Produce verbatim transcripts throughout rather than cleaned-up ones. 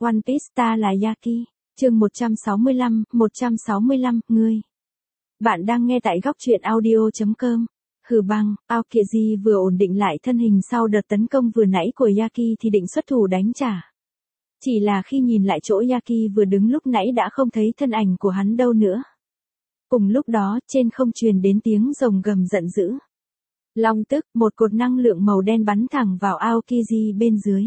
One Piece ta là Yaki. Chương một trăm sáu mươi lăm, một trăm sáu mươi lăm, ngươi. Bạn đang nghe tại góc truyện audio chấm com. Hừ băng, Aokiji vừa ổn định lại thân hình sau đợt tấn công vừa nãy của Yaki thì định xuất thủ đánh trả. Chỉ là khi nhìn lại chỗ Yaki vừa đứng lúc nãy đã không thấy thân ảnh của hắn đâu nữa. Cùng lúc đó, trên không truyền đến tiếng rồng gầm giận dữ. Long tức, một cột năng lượng màu đen bắn thẳng vào Aokiji bên dưới.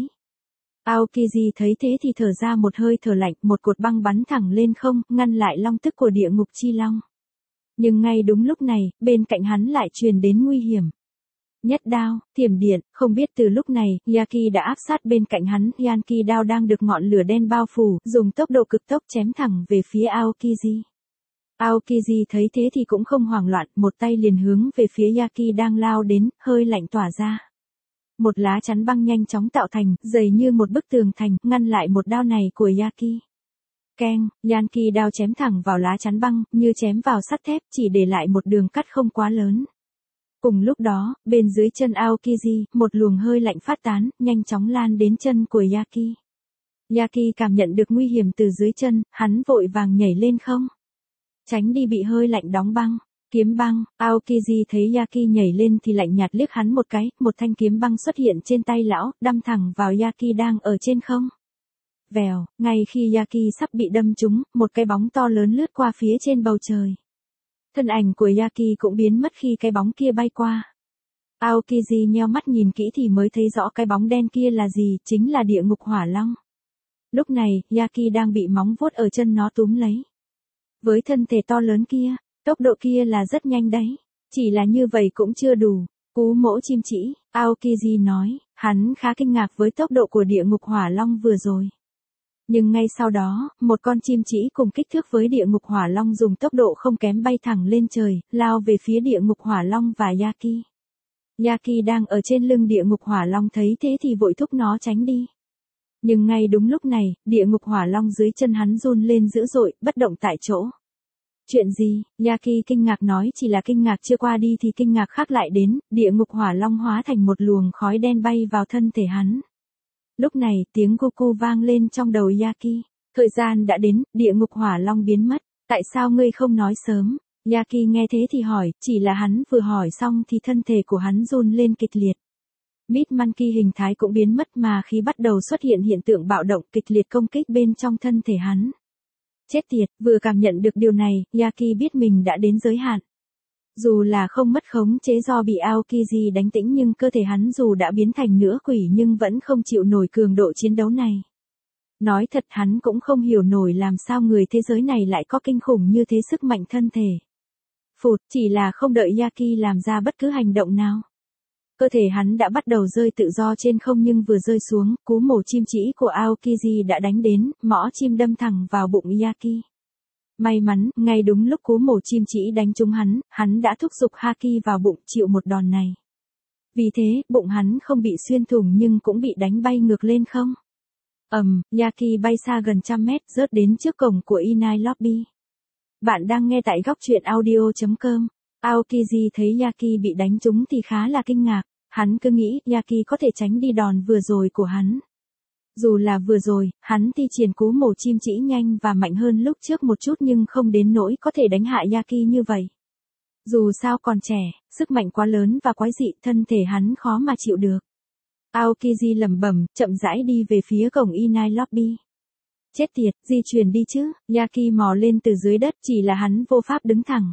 Aokiji thấy thế thì thở ra một hơi thở lạnh, một cột băng bắn thẳng lên không, ngăn lại long tức của địa ngục chi long. Nhưng ngay đúng lúc này, bên cạnh hắn lại truyền đến nguy hiểm. Nhất đao, thiểm điện, không biết từ lúc này, Yaki đã áp sát bên cạnh hắn, Yanki đao đang được ngọn lửa đen bao phủ, dùng tốc độ cực tốc chém thẳng về phía Aokiji. Aokiji thấy thế thì cũng không hoảng loạn, một tay liền hướng về phía Yaki đang lao đến, hơi lạnh tỏa ra. Một lá chắn băng nhanh chóng tạo thành, dày như một bức tường thành, ngăn lại một đao này của Yaki. Keng, Yanki đao chém thẳng vào lá chắn băng, như chém vào sắt thép, chỉ để lại một đường cắt không quá lớn. Cùng lúc đó, bên dưới chân Aokiji, một luồng hơi lạnh phát tán, nhanh chóng lan đến chân của Yaki. Yaki cảm nhận được nguy hiểm từ dưới chân, hắn vội vàng nhảy lên không. Tránh đi bị hơi lạnh đóng băng. Kiếm băng, Aokiji thấy Yaki nhảy lên thì lạnh nhạt liếc hắn một cái, một thanh kiếm băng xuất hiện trên tay lão, đâm thẳng vào Yaki đang ở trên không. Vèo, ngay khi Yaki sắp bị đâm trúng, một cái bóng to lớn lướt qua phía trên bầu trời. Thân ảnh của Yaki cũng biến mất khi cái bóng kia bay qua. Aokiji nheo mắt nhìn kỹ thì mới thấy rõ cái bóng đen kia là gì, chính là địa ngục hỏa long. Lúc này, Yaki đang bị móng vuốt ở chân nó túm lấy. Với thân thể to lớn kia, tốc độ kia là rất nhanh đấy. Chỉ là như vậy cũng chưa đủ. Cú mỗ chim chỉ, Aokiji nói, hắn khá kinh ngạc với tốc độ của địa ngục hỏa long vừa rồi. Nhưng ngay sau đó, một con chim chỉ cùng kích thước với địa ngục hỏa long dùng tốc độ không kém bay thẳng lên trời, lao về phía địa ngục hỏa long và Yaki. Yaki đang ở trên lưng địa ngục hỏa long thấy thế thì vội thúc nó tránh đi. Nhưng ngay đúng lúc này, địa ngục hỏa long dưới chân hắn run lên dữ dội, bất động tại chỗ. Chuyện gì? Yaki kinh ngạc nói, chỉ là kinh ngạc chưa qua đi thì kinh ngạc khác lại đến, địa ngục hỏa long hóa thành một luồng khói đen bay vào thân thể hắn. Lúc này, tiếng Goku vang lên trong đầu Yaki. Thời gian đã đến, địa ngục hỏa long biến mất. Tại sao ngươi không nói sớm? Yaki nghe thế thì hỏi, chỉ là hắn vừa hỏi xong thì thân thể của hắn run lên kịch liệt. Meat Monkey hình thái cũng biến mất mà khi bắt đầu xuất hiện hiện tượng bạo động kịch liệt công kích bên trong thân thể hắn. Chết tiệt, vừa cảm nhận được điều này, Yaki biết mình đã đến giới hạn. Dù là không mất khống chế do bị Aokiji đánh tĩnh nhưng cơ thể hắn dù đã biến thành nửa quỷ nhưng vẫn không chịu nổi cường độ chiến đấu này. Nói thật hắn cũng không hiểu nổi làm sao người thế giới này lại có kinh khủng như thế sức mạnh thân thể. Phụt, chỉ là không đợi Yaki làm ra bất cứ hành động nào. Cơ thể hắn đã bắt đầu rơi tự do trên không nhưng vừa rơi xuống, cú mổ chim chỉ của Aokiji đã đánh đến, mõ chim đâm thẳng vào bụng Yaki. May mắn, ngay đúng lúc cú mổ chim chỉ đánh trúng hắn, hắn đã thúc giục Haki vào bụng chịu một đòn này. Vì thế, bụng hắn không bị xuyên thủng nhưng cũng bị đánh bay ngược lên không. Ầm, um, Yaki bay xa gần trăm mét, rớt đến trước cổng của Inai Lobby. Bạn đang nghe tại góc truyện audio chấm com. Aokiji thấy Yaki bị đánh trúng thì khá là kinh ngạc, hắn cứ nghĩ Yaki có thể tránh đi đòn vừa rồi của hắn. Dù là vừa rồi, hắn thi triển cú mổ chim chỉ nhanh và mạnh hơn lúc trước một chút nhưng không đến nỗi có thể đánh hạ Yaki như vậy. Dù sao còn trẻ, sức mạnh quá lớn và quái dị, thân thể hắn khó mà chịu được. Aokiji lẩm bẩm, chậm rãi đi về phía cổng Inai Lobby. Chết tiệt, di chuyển đi chứ, Yaki mò lên từ dưới đất chỉ là hắn vô pháp đứng thẳng.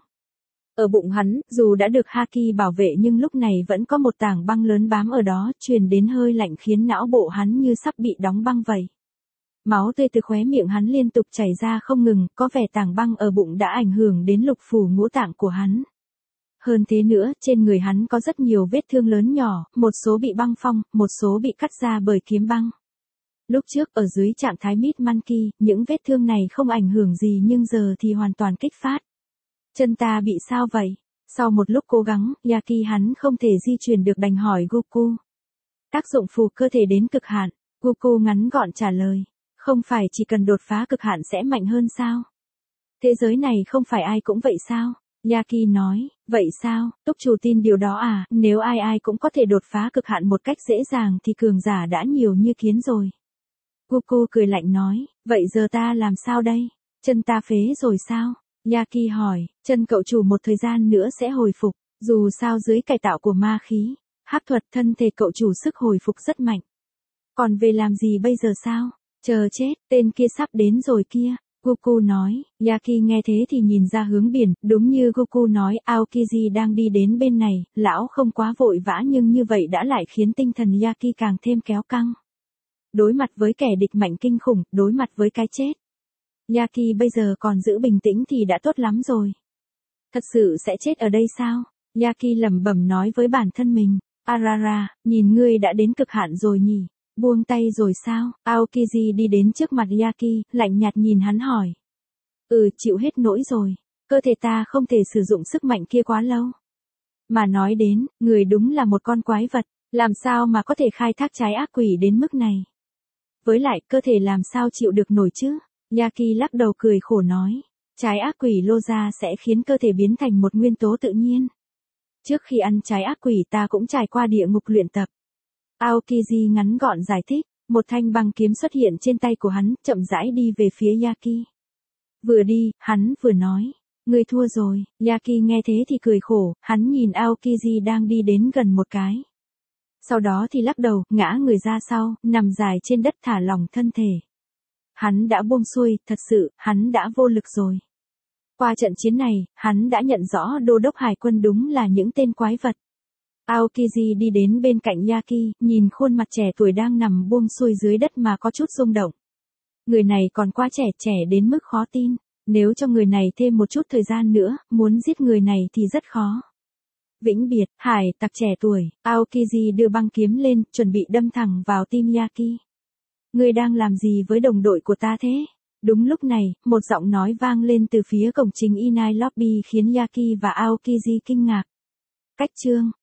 Ở bụng hắn, dù đã được Haki bảo vệ nhưng lúc này vẫn có một tảng băng lớn bám ở đó, truyền đến hơi lạnh khiến não bộ hắn như sắp bị đóng băng vậy. Máu tươi từ khóe miệng hắn liên tục chảy ra không ngừng, có vẻ tảng băng ở bụng đã ảnh hưởng đến lục phủ ngũ tạng của hắn. Hơn thế nữa, trên người hắn có rất nhiều vết thương lớn nhỏ, một số bị băng phong, một số bị cắt ra bởi kiếm băng. Lúc trước ở dưới trạng thái Meat Monkey, những vết thương này không ảnh hưởng gì nhưng giờ thì hoàn toàn kích phát. Chân ta bị sao vậy? Sau một lúc cố gắng, Yaki hắn không thể di chuyển được đành hỏi Goku. Tác dụng phụ cơ thể đến cực hạn, Goku ngắn gọn trả lời. Không phải chỉ cần đột phá cực hạn sẽ mạnh hơn sao? Thế giới này không phải ai cũng vậy sao? Yaki nói, vậy sao, túc chủ tin điều đó à, nếu ai ai cũng có thể đột phá cực hạn một cách dễ dàng thì cường giả đã nhiều như kiến rồi. Goku cười lạnh nói, vậy giờ ta làm sao đây? Chân ta phế rồi sao? Yaki hỏi, chân cậu chủ một thời gian nữa sẽ hồi phục, dù sao dưới cải tạo của ma khí, hắc thuật thân thể cậu chủ sức hồi phục rất mạnh. Còn về làm gì bây giờ sao? Chờ chết, tên kia sắp đến rồi kia. Goku nói, Yaki nghe thế thì nhìn ra hướng biển, đúng như Goku nói, Aokiji đang đi đến bên này, lão không quá vội vã nhưng như vậy đã lại khiến tinh thần Yaki càng thêm kéo căng. Đối mặt với kẻ địch mạnh kinh khủng, đối mặt với cái chết. Yaki bây giờ còn giữ bình tĩnh thì đã tốt lắm rồi. Thật sự sẽ chết ở đây sao? Yaki lẩm bẩm nói với bản thân mình, Arara, nhìn ngươi đã đến cực hạn rồi nhỉ? Buông tay rồi sao? Aokiji đi đến trước mặt Yaki, lạnh nhạt nhìn hắn hỏi. Ừ, chịu hết nỗi rồi. Cơ thể ta không thể sử dụng sức mạnh kia quá lâu. Mà nói đến, người đúng là một con quái vật, làm sao mà có thể khai thác trái ác quỷ đến mức này? Với lại, cơ thể làm sao chịu được nổi chứ? Yaki lắc đầu cười khổ nói. Trái ác quỷ lô ra sẽ khiến cơ thể biến thành một nguyên tố tự nhiên. Trước khi ăn trái ác quỷ ta cũng trải qua địa ngục luyện tập. Aokiji ngắn gọn giải thích, một thanh băng kiếm xuất hiện trên tay của hắn, chậm rãi đi về phía Yaki. Vừa đi, hắn vừa nói, ngươi thua rồi. Yaki nghe thế thì cười khổ, hắn nhìn Aokiji đang đi đến gần một cái. Sau đó thì lắc đầu, ngã người ra sau, nằm dài trên đất thả lỏng thân thể. Hắn đã buông xuôi, thật sự, hắn đã vô lực rồi. Qua trận chiến này, hắn đã nhận rõ đô đốc hải quân đúng là những tên quái vật. Aokiji đi đến bên cạnh Yaki, nhìn khuôn mặt trẻ tuổi đang nằm buông xuôi dưới đất mà có chút rung động. Người này còn quá trẻ, trẻ đến mức khó tin. Nếu cho người này thêm một chút thời gian nữa, muốn giết người này thì rất khó. Vĩnh biệt, hải tặc trẻ tuổi, Aokiji đưa băng kiếm lên, chuẩn bị đâm thẳng vào tim Yaki. Ngươi đang làm gì với đồng đội của ta thế? Đúng lúc này, một giọng nói vang lên từ phía cổng chính Inai Lobby khiến Yaki và Aokiji kinh ngạc. Cách chương